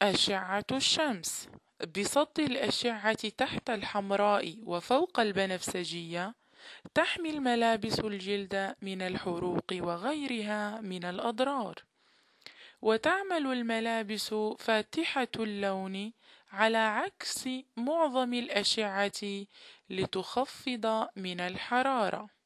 أشعة الشمس بسطح الأشعة تحت الحمراء وفوق البنفسجية تحمي الملابس الجلد من الحروق وغيرها من الأضرار، وتعمل الملابس فاتحة اللون على عكس معظم الأشعة لتخفض من الحرارة.